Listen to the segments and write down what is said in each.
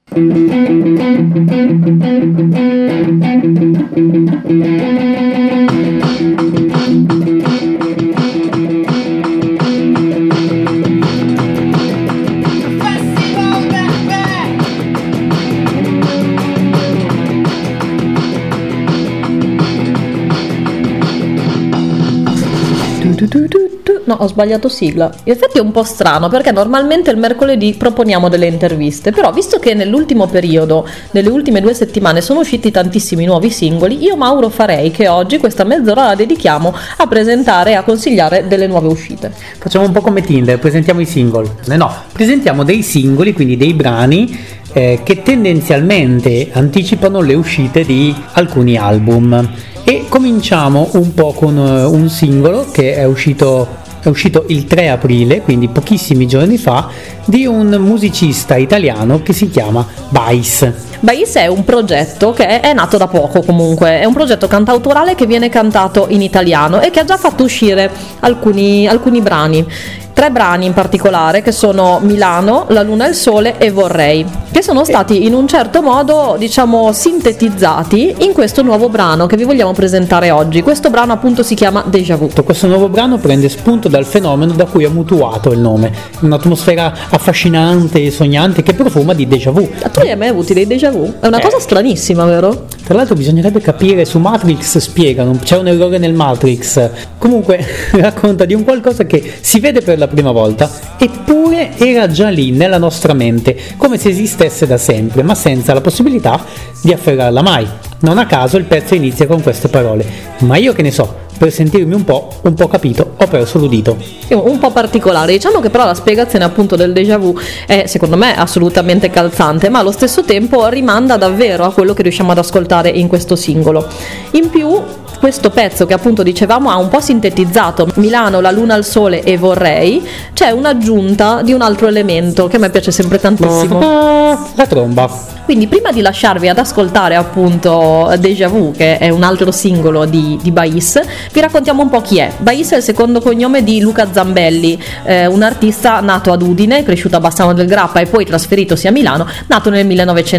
No, ho sbagliato sigla. In effetti è un po' strano perché normalmente il mercoledì proponiamo delle interviste, però visto che nell'ultimo periodo, nelle ultime 2 settimane sono usciti tantissimi nuovi singoli, io Mauro farei che oggi questa mezz'ora la dedichiamo a presentare e a consigliare delle nuove uscite. Facciamo un po' come Tinder, presentiamo i single. No, presentiamo dei singoli, quindi dei brani che tendenzialmente anticipano le uscite di alcuni album. E cominciamo un po' con un singolo che è uscito il 3 aprile, quindi pochissimi giorni fa, di un musicista italiano che si chiama Bais. Bais è un progetto che è nato da poco, comunque è un progetto cantautorale che viene cantato in italiano e che ha già fatto uscire alcuni brani. 3 brani in particolare, che sono Milano, La Luna e il Sole e Vorrei, che sono stati in un certo modo, diciamo, sintetizzati in questo nuovo brano che vi vogliamo presentare oggi. Questo brano appunto si chiama Déjà Vu. Questo nuovo brano prende spunto dal fenomeno da cui ha mutuato il nome, un'atmosfera affascinante e sognante che profuma di déjà vu. Tu hai mai avuto dei déjà vu? È una cosa stranissima, vero? Tra l'altro bisognerebbe capire, su Matrix spiegano, c'è un errore nel Matrix. Comunque racconta di un qualcosa che si vede per la prima volta, eppure era già lì nella nostra mente, come se esistesse da sempre, ma senza la possibilità di afferrarla mai. Non a caso il pezzo inizia con queste parole: ma io che ne so, per sentirmi un po' capito, ho perso l'udito. Un po' particolare, diciamo che però la spiegazione appunto del déjà vu è secondo me assolutamente calzante, ma allo stesso tempo rimanda davvero a quello che riusciamo ad ascoltare in questo singolo. In più questo pezzo che appunto dicevamo ha un po' sintetizzato Milano, La Luna, il Sole e Vorrei, c'è un'aggiunta di un altro elemento che a me piace sempre tantissimo: la tromba. Quindi prima di lasciarvi ad ascoltare appunto Déjà Vu, che è un altro singolo di Bais, vi raccontiamo un po' chi è. Bais è il secondo cognome di Luca Zambelli, un artista nato ad Udine, cresciuto a Bassano del Grappa e poi trasferitosi a Milano, nato nel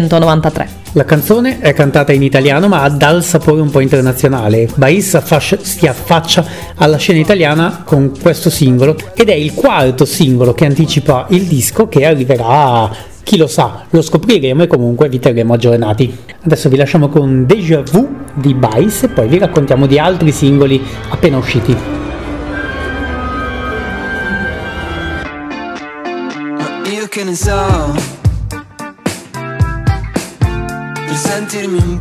1993. La canzone è cantata in italiano ma ha dal sapore un po' internazionale. Bais si affaccia alla scena italiana con questo singolo ed è il 4º singolo che anticipa il disco che arriverà. Chi lo sa, lo scopriremo e comunque vi terremo aggiornati. Adesso vi lasciamo con Déjà Vu di Bais e poi vi raccontiamo di altri singoli appena usciti. Io che ne so, per sentirmi un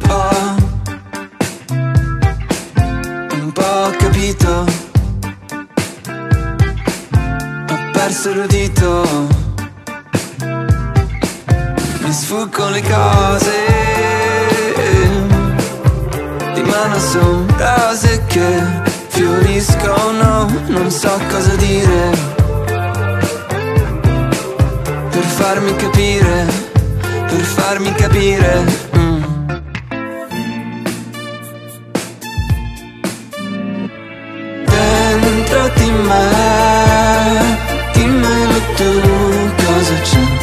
po' capito, ho perso l'udito. Mi sfuggono le cose di mano, son rose che fioriscono, non so cosa dire per farmi capire, Dentro di me, dimmelo tu cosa c'è.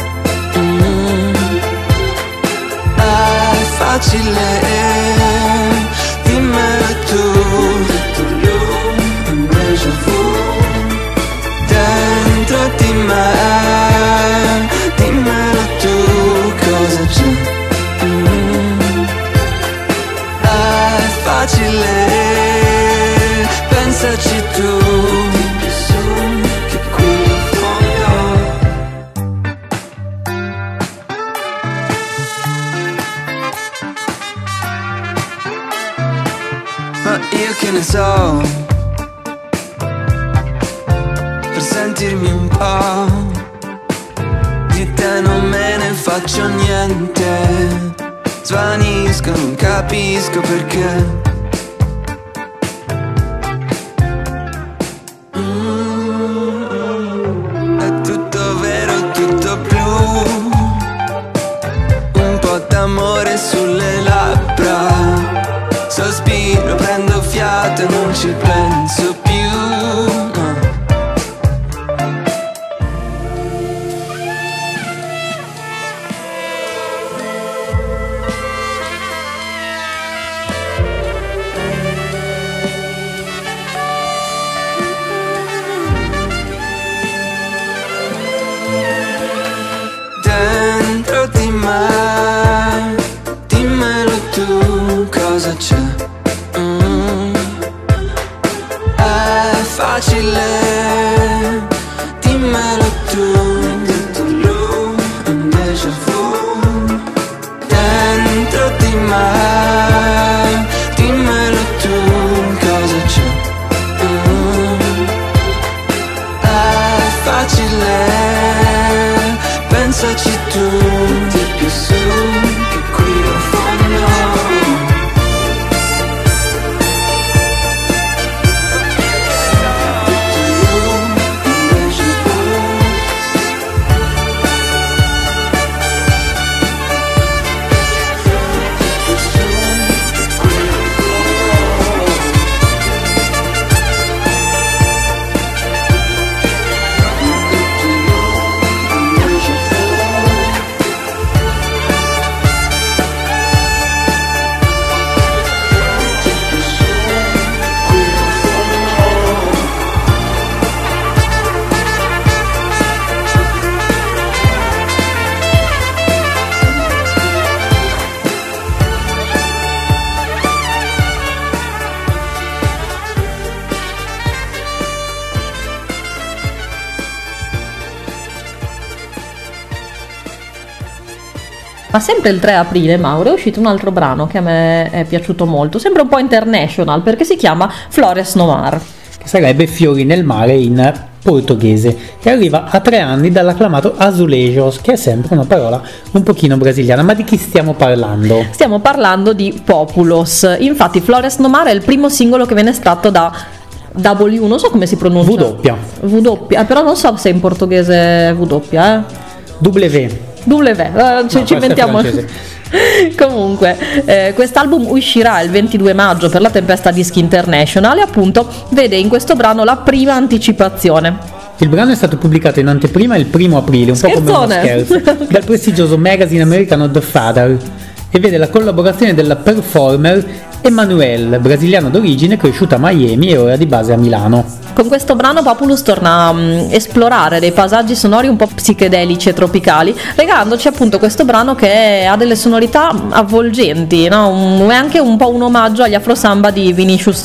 Facile, dimmelo tu, un déjà vu. Dentro di me, dimmelo tu cosa c'è. È facile, pensaci tu, che qui in fondo. Io che ne so, per sentirmi un po', di te non me ne faccio niente, svanisco, non capisco perché. È tutto vero, tutto blu, un po' d'amore sulle labbra. Sospiro, prendo fiato e non ci penso più. mai, dimmelo tu cosa c'è. È facile, dimmelo tu. Un déjà vu dentro di me, dimmelo tu cosa c'è. È facile, pensaci tu, di più su che qui al fondo. Ma sempre il 3 aprile, Mauro, è uscito un altro brano che a me è piaciuto molto, sempre un po' international, perché si chiama Flores no Mar. Che sarebbe fiori nel mare in portoghese, e arriva a 3 anni dall'acclamato azulejos, che è sempre una parola un pochino brasiliana. Ma di chi stiamo parlando? Stiamo parlando di Populos. Infatti Flores no Mar è il primo singolo che viene estratto da W, non so come si pronuncia. W, però non so se in portoghese è W, ci inventiamo. Comunque quest'album uscirà il 22 maggio per la Tempesta Disc International e appunto vede in questo brano la prima anticipazione. Il brano è stato pubblicato in anteprima il 1 aprile, un po' come uno scherzo, dal prestigioso magazine americano The Father, e vede la collaborazione della performer Emanuel, brasiliano d'origine, cresciuta a Miami e ora di base a Milano. Con questo brano Populus torna a esplorare dei passaggi sonori un po' psichedelici e tropicali, regalandoci appunto questo brano che ha delle sonorità avvolgenti, no? È anche un po' un omaggio agli Afro Samba di Vinicius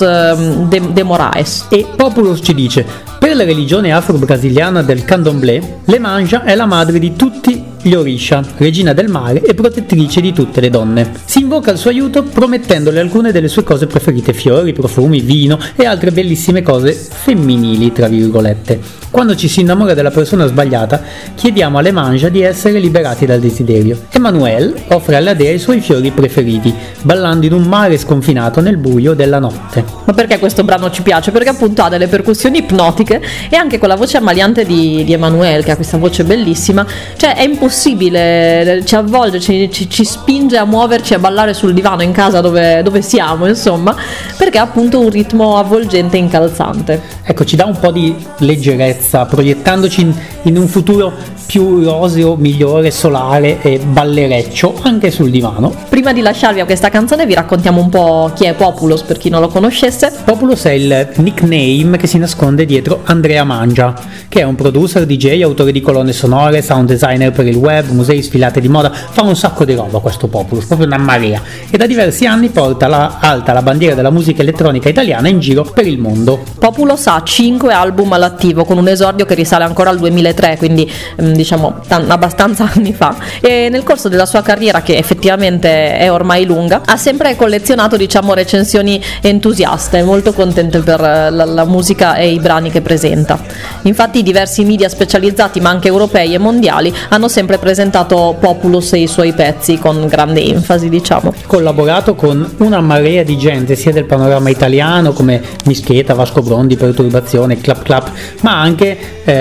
de Moraes. E Populus ci dice: per la religione afro-brasiliana del candomblé, Lemanja è la madre di tutti gli Orisha, regina del mare e protettrice di tutte le donne. Si invoca il suo aiuto promettendole alcune delle sue cose preferite: fiori, profumi, vino e altre bellissime cose femminili, tra virgolette. Quando ci si innamora della persona sbagliata, chiediamo a Lemanja di essere liberati dal desiderio. Emanuel offre alla dea i suoi fiori preferiti, ballando in un mare sconfinato nel buio della notte. Ma perché questo brano ci piace? Perché appunto ha delle percussioni ipnotiche e anche con la voce ammaliante di Emanuel, che ha questa voce bellissima. Cioè è impossibile, ci avvolge, ci spinge a muoverci, a ballare sul divano in casa dove siamo, insomma, perché ha appunto un ritmo avvolgente e incalzante. Ecco, ci dà un po' di leggerezza, proiettandoci in un futuro più roseo, migliore, solare e ballereccio anche sul divano. Prima di lasciarvi a questa canzone vi raccontiamo un po' chi è Populus, per chi non lo conoscesse. Populus è il nickname che si nasconde dietro Andrea Mangia, che è un producer, DJ, autore di colonne sonore, sound designer per il web, musei, sfilate di moda. Fa un sacco di roba questo Populus, proprio una marea, e da diversi anni porta alta la bandiera della musica elettronica italiana in giro per il mondo. Populus ha 5 album all'attivo, con un esordio che risale ancora al 2003, quindi diciamo abbastanza anni fa, e nel corso della sua carriera, che effettivamente è ormai lunga, ha sempre collezionato recensioni entusiaste, molto contente per la musica e i brani che presenta. Infatti diversi media specializzati, ma anche europei e mondiali, hanno sempre presentato Populus e i suoi pezzi con grande enfasi, diciamo. Collaborato con una marea di gente, sia del panorama italiano come Mischeta, Vasco Brondi, Perturbazione, Clap Clap, ma anche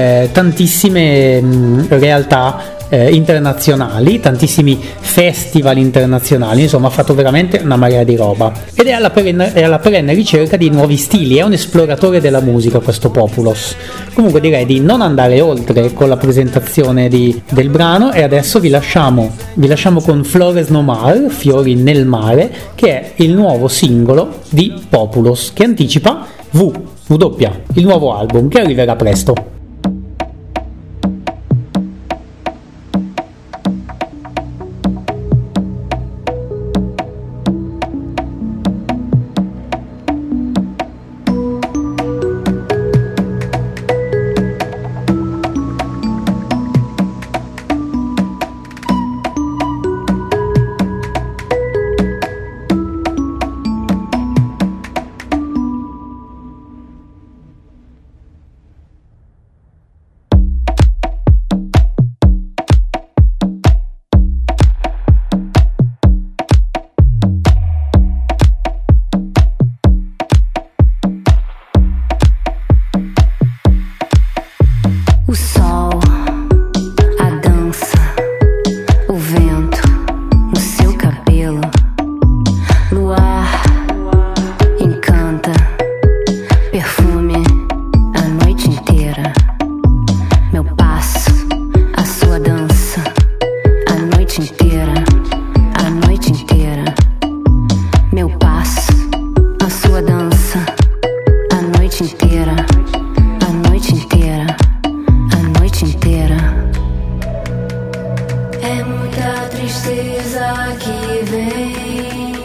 tantissime realtà internazionali, tantissimi festival internazionali, insomma ha fatto veramente una marea di roba, ed è alla perenne ricerca di nuovi stili. È un esploratore della musica questo Populus. Comunque direi di non andare oltre con la presentazione del brano, e adesso vi lasciamo con Flores no Mar, fiori nel mare, che è il nuovo singolo di Populus, che anticipa W, il nuovo album che arriverà presto. no seu cabelo. Luar encanta, perfume a noite inteira. Meu passo, a sua dança, a noite inteira, a noite inteira. Meu passo, a sua dança, a noite inteira, a noite inteira, a noite inteira. É muita tristeza que vem,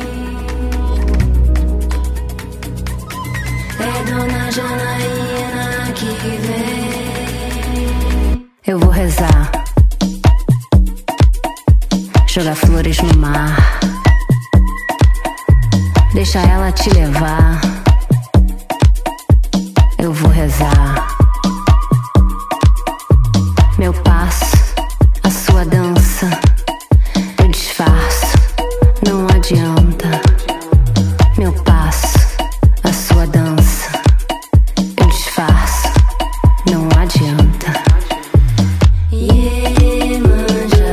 é Dona Janaína que vem. Eu vou rezar, jogar flores no mar, deixa ela te levar. Eu vou rezar. Meu passo, a sua dança, eu disfarço, não adianta. Meu passo, a sua dança, eu disfarço, não adianta. Iemanjá,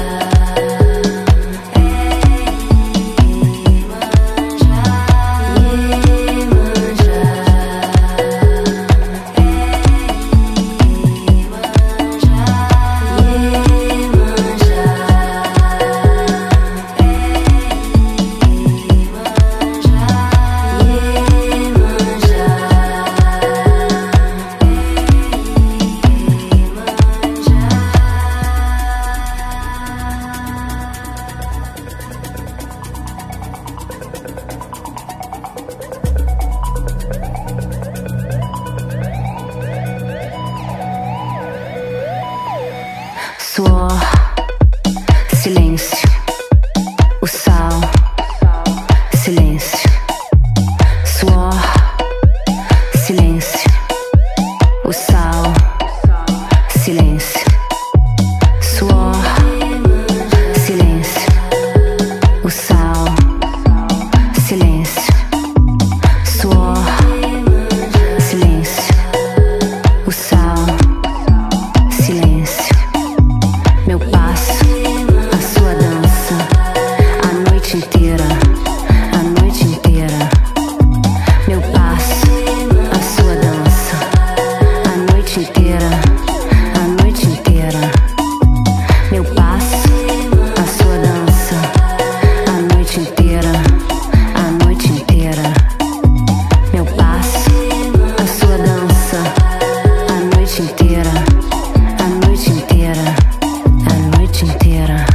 suor, silêncio, o sal, silêncio, suor, silêncio, o sal, silêncio, suor, silêncio, o sal, silêncio, suor, silêncio, o sal, silêncio. Meu passo, a sua dança, a noite inteira, a noite inteira. Meu passo, a sua dança, a noite inteira, a noite inteira. Meu passo, a sua dança, a noite inteira, a noite inteira. Meu passo, a sua dança, a noite inteira, a noite inteira. A noite inteira.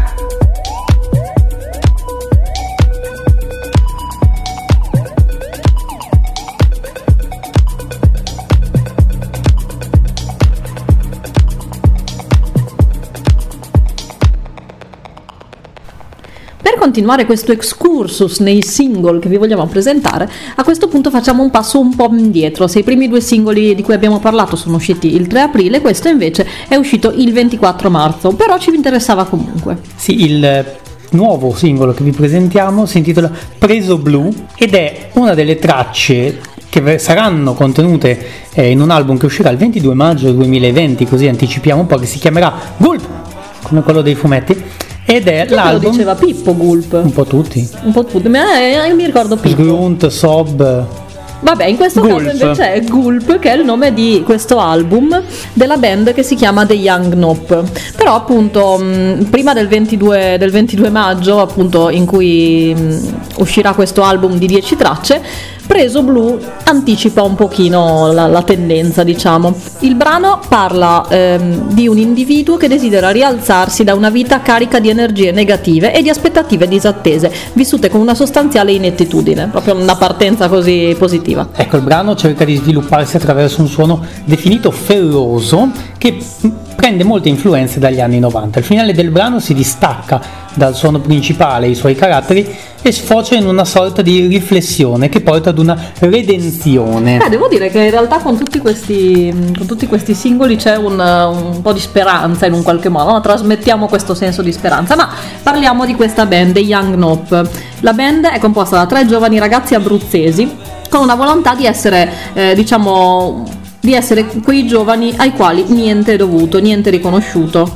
Per continuare questo excursus nei single che vi vogliamo presentare, a questo punto facciamo un passo un po' indietro. Se i primi due singoli di cui abbiamo parlato sono usciti il 3 aprile, questo invece è uscito il 24 marzo, però ci interessava comunque. Sì, il nuovo singolo che vi presentiamo si intitola Preso Blu ed è una delle tracce che saranno contenute in un album che uscirà il 22 maggio 2020, così anticipiamo un po', che si chiamerà Gulp, come quello dei fumetti. Ed è Chi l'album. lo diceva Pippo Gulp? Un po' tutti. Un po' tutti, ma io mi ricordo Pippo. Grunt, Sob. Vabbè, in questo Gulp. caso invece è Gulp, che è il nome di questo album della band che si chiama The Young Nope. Però appunto prima del 22 maggio, appunto, in cui uscirà questo album di 10 tracce, Preso Blu anticipa un pochino la tendenza, diciamo. Il brano parla di un individuo che desidera rialzarsi da una vita carica di energie negative e di aspettative disattese, vissute con una sostanziale inettitudine, proprio una partenza così positiva. Ecco, il brano cerca di svilupparsi attraverso un suono definito ferroso che prende molte influenze dagli anni 90. Il finale del brano si distacca dal suono principale e i suoi caratteri e sfocia in una sorta di riflessione che porta ad una redenzione. Devo dire che in realtà con tutti questi singoli c'è un po' di speranza in un qualche modo, no? Trasmettiamo questo senso di speranza, ma parliamo di questa band, The Young Nope. La band è composta da 3 giovani ragazzi abruzzesi con una volontà di essere, di essere quei giovani ai quali niente è dovuto, niente è riconosciuto.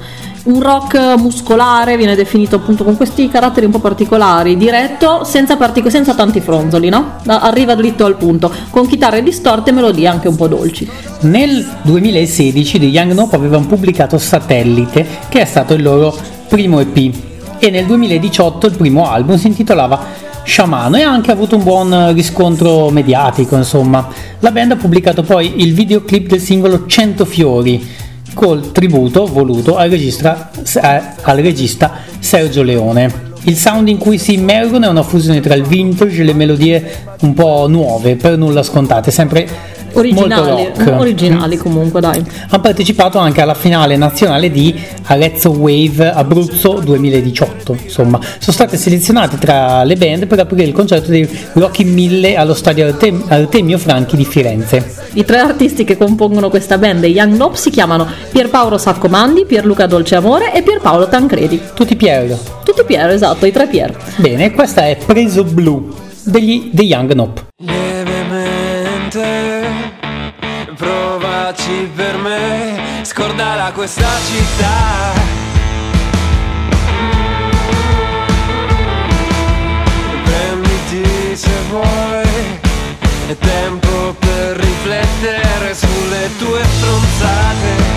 un rock muscolare, viene definito appunto con questi caratteri un po' particolari, diretto, senza tanti fronzoli, no? Arriva dritto al punto, con chitarre distorte e melodie anche un po' dolci. Nel 2016 The Young Nope avevano pubblicato Satellite, che è stato il loro primo EP, e nel 2018 il primo album si intitolava Sciamano e ha anche avuto un buon riscontro mediatico, insomma. La band ha pubblicato poi il videoclip del singolo 100 fiori, col tributo voluto al regista Sergio Leone. Il sound in cui si immergono è una fusione tra il vintage e le melodie un po' nuove, per nulla scontate, sempre originali comunque, dai. Ha partecipato anche alla finale nazionale di Arezzo Wave Abruzzo 2018. Insomma, sono state selezionate tra le band per aprire il concerto dei Rocky 1000 allo stadio Artemio Franchi di Firenze. I 3 artisti che compongono questa band, i Young Nope, si chiamano Pierpaolo Saccomandi, Pierluca Dolceamore e Pierpaolo Tancredi. Tutti Pier, esatto, i 3 Pier. Bene, questa è Preso Blu degli The Young Nope. Provaci per me, scordala questa città. Prenditi se vuoi, è tempo per riflettere sulle tue stronzate.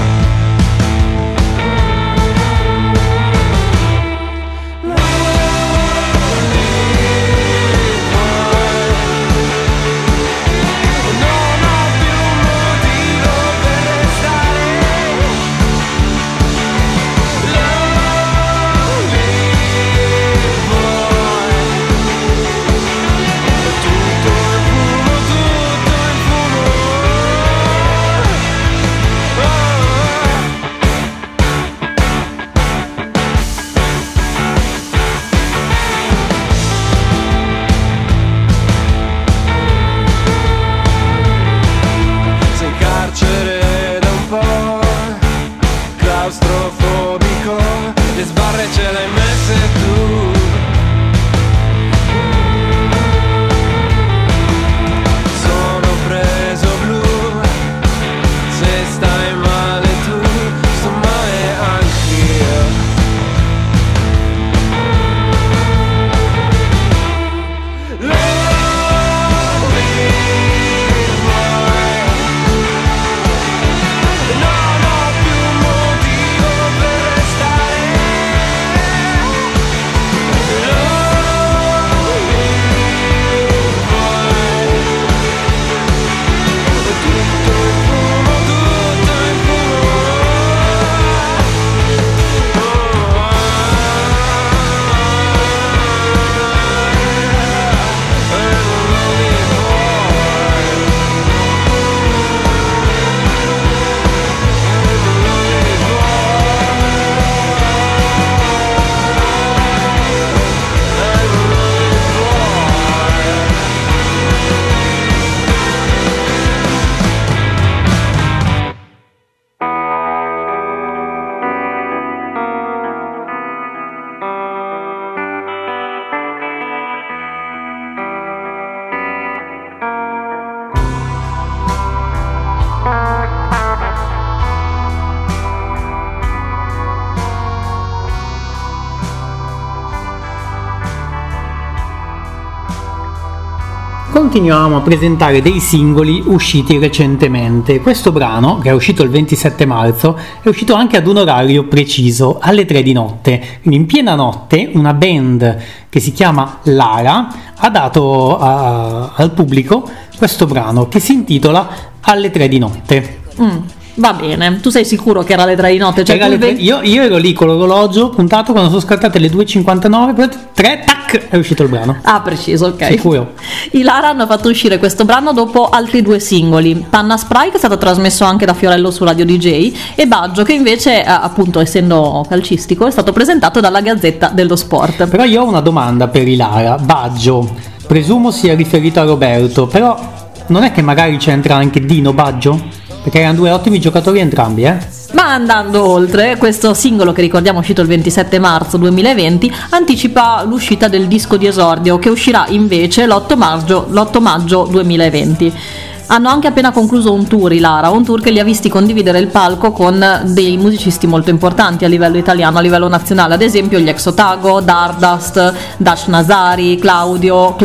Continuiamo a presentare dei singoli usciti recentemente. Questo brano, che è uscito il 27 marzo, è uscito anche ad un orario preciso, alle 3 di notte. Quindi in piena notte una band che si chiama Lara ha dato al pubblico questo brano che si intitola Alle 3 di notte. Va bene, tu sei sicuro che era alle 3 di notte? Cioè io ero lì con l'orologio puntato, quando sono scattate le 2.59, 3, tac, è uscito il brano. Ah, preciso, ok. Sicuro. I Lara hanno fatto uscire questo brano dopo altri 2 singoli, Panna Spray, che è stato trasmesso anche da Fiorello su Radio DJ, e Baggio, che invece, appunto essendo calcistico, è stato presentato dalla Gazzetta dello Sport. Però io ho una domanda per i Lara. Baggio, presumo sia riferito a Roberto, però non è che magari c'entra anche Dino Baggio? Perché erano 2 ottimi giocatori entrambi, Ma andando oltre, questo singolo, che ricordiamo uscito il 27 marzo 2020, anticipa l'uscita del disco di esordio, che uscirà invece l'8 maggio 2020. Hanno anche appena concluso un tour, i Lara, un tour che li ha visti condividere il palco con dei musicisti molto importanti a livello italiano, a livello nazionale, ad esempio gli Exotago, Dardust, Dash Nazari, Claudio,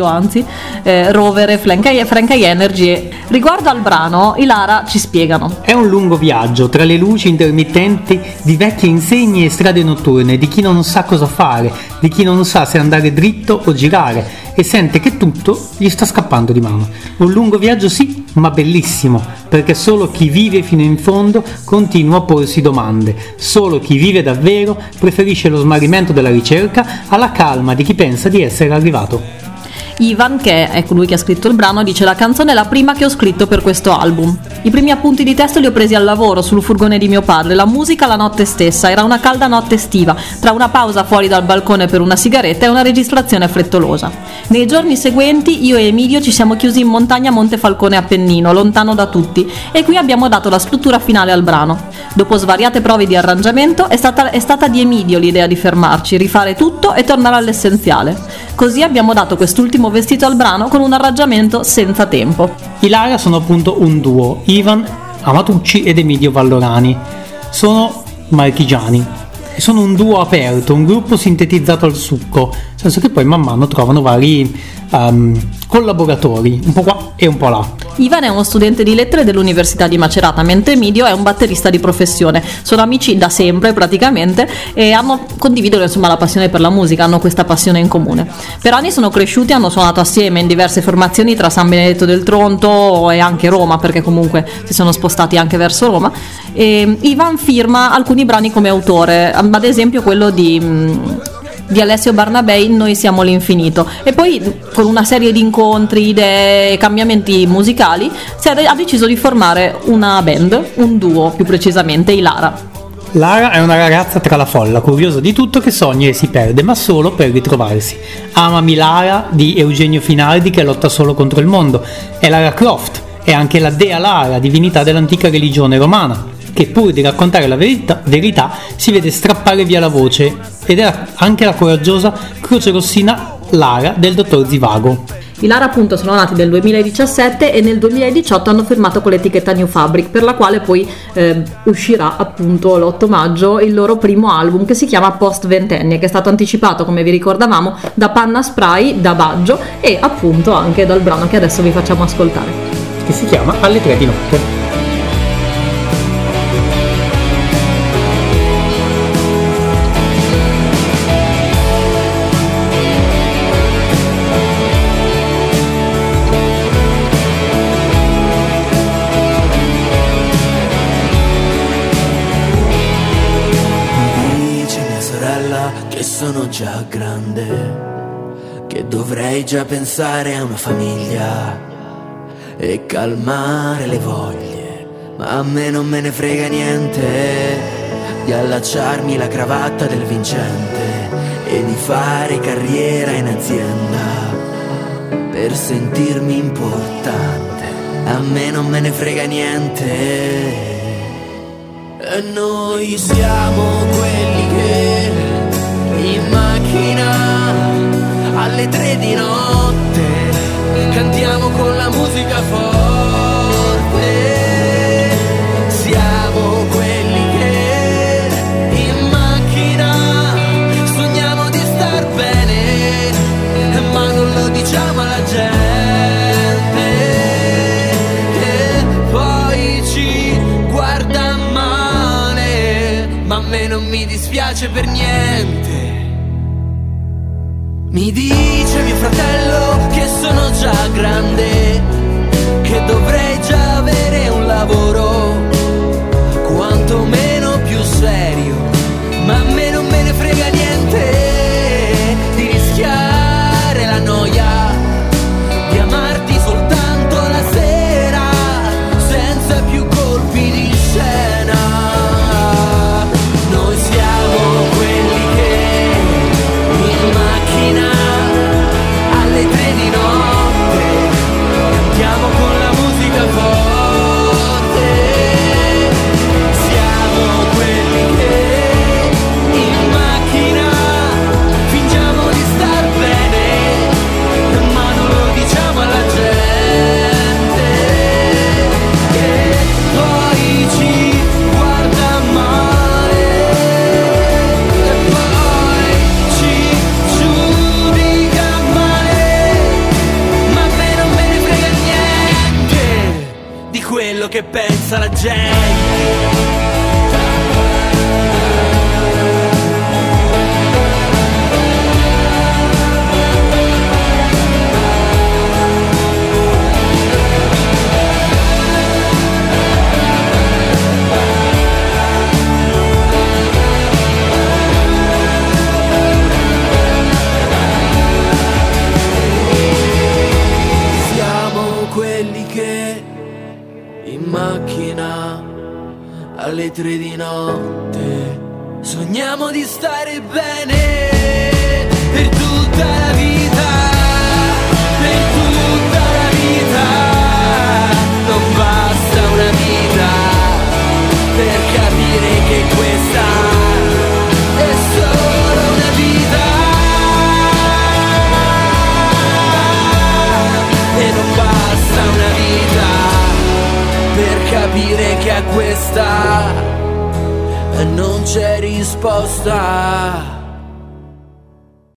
Rovere, Frank Energy. Riguardo al brano, i Lara ci spiegano. È un lungo viaggio tra le luci intermittenti di vecchie insegne e strade notturne, di chi non sa cosa fare, di chi non sa se andare dritto o girare e sente che tutto gli sta scappando di mano. Un lungo viaggio sì, ma bellissimo, perché solo chi vive fino in fondo continua a porsi domande. Solo chi vive davvero preferisce lo smarrimento della ricerca alla calma di chi pensa di essere arrivato. Ivan, che è colui che ha scritto il brano, dice: la canzone è la prima che ho scritto per questo album. I primi appunti di testo li ho presi al lavoro, sul furgone di mio padre, la musica la notte stessa, era una calda notte estiva, tra una pausa fuori dal balcone per una sigaretta e una registrazione frettolosa. Nei giorni seguenti io e Emilio ci siamo chiusi in montagna a Montefalcone Appennino, lontano da tutti, e qui abbiamo dato la struttura finale al brano. Dopo svariate prove di arrangiamento è stata di Emilio l'idea di fermarci, rifare tutto e tornare all'essenziale. Così abbiamo dato quest'ultimo vestito al brano con un arrangiamento senza tempo. I Lara sono appunto un duo, Ivan Amatucci ed Emilio Vallorani. Sono marchigiani e sono un duo aperto, un gruppo sintetizzato al succo, nel senso che poi man mano trovano vari collaboratori, un po' qua e un po' là. Ivan è uno studente di lettere dell'Università di Macerata, mentre Emilio è un batterista di professione. Sono amici da sempre praticamente e condividono insomma la passione per la musica, hanno questa passione in comune. Per anni sono cresciuti, hanno suonato assieme in diverse formazioni tra San Benedetto del Tronto e anche Roma, perché comunque si sono spostati anche verso Roma. E Ivan firma alcuni brani come autore, ad esempio quello di Alessio Barnabei, Noi siamo l'infinito, e poi con una serie di incontri, idee e cambiamenti musicali ha deciso di formare una band, un duo più precisamente, i Lara. Lara è una ragazza tra la folla, curiosa di tutto, che sogna e si perde, ma solo per ritrovarsi. Amami Lara di Eugenio Finardi, che lotta solo contro il mondo. È Lara Croft, è anche la dea Lara, divinità dell'antica religione romana, che pur di raccontare la verità si vede strappare via la voce, ed è anche la coraggiosa croce rossina Lara del dottor Zivago. I Lara appunto sono nati nel 2017 e nel 2018 hanno firmato con l'etichetta New Fabric, per la quale poi uscirà appunto l'8 maggio il loro primo album, che si chiama Post Ventenne, che è stato anticipato, come vi ricordavamo, da Panna Spray, da Baggio e appunto anche dal brano che adesso vi facciamo ascoltare, che si chiama Alle 3 di notte. Sono già grande, che dovrei già pensare a una famiglia e calmare le voglie, ma a me non me ne frega niente di allacciarmi la cravatta del vincente e di fare carriera in azienda per sentirmi importante. A me non me ne frega niente, e noi siamo quelli che in macchina alle 3 di notte cantiamo con la musica forte. Siamo quelli che in macchina sogniamo di star bene, ma non lo diciamo alla gente, e poi ci guarda male, ma a me non mi dispiace per niente. Mi dice mio fratello che sono già grande, che dovrei già avere un lavoro quantomeno più serio, ma a me non me ne frega niente di rischiare la noia, di amarti soltanto la sera, senza più colpi di scena. Noi siamo quelli che in macchina alle 3 di notte cantiamo con la musica forte. Siamo quelli che che pensa la gente. Macchina alle 3 di notte sogniamo di stare bene per tutta la vita, per tutta la vita. Non basta una vita per capire che questa è solo una vita, e non basta una vita per capire che a questa non c'è risposta.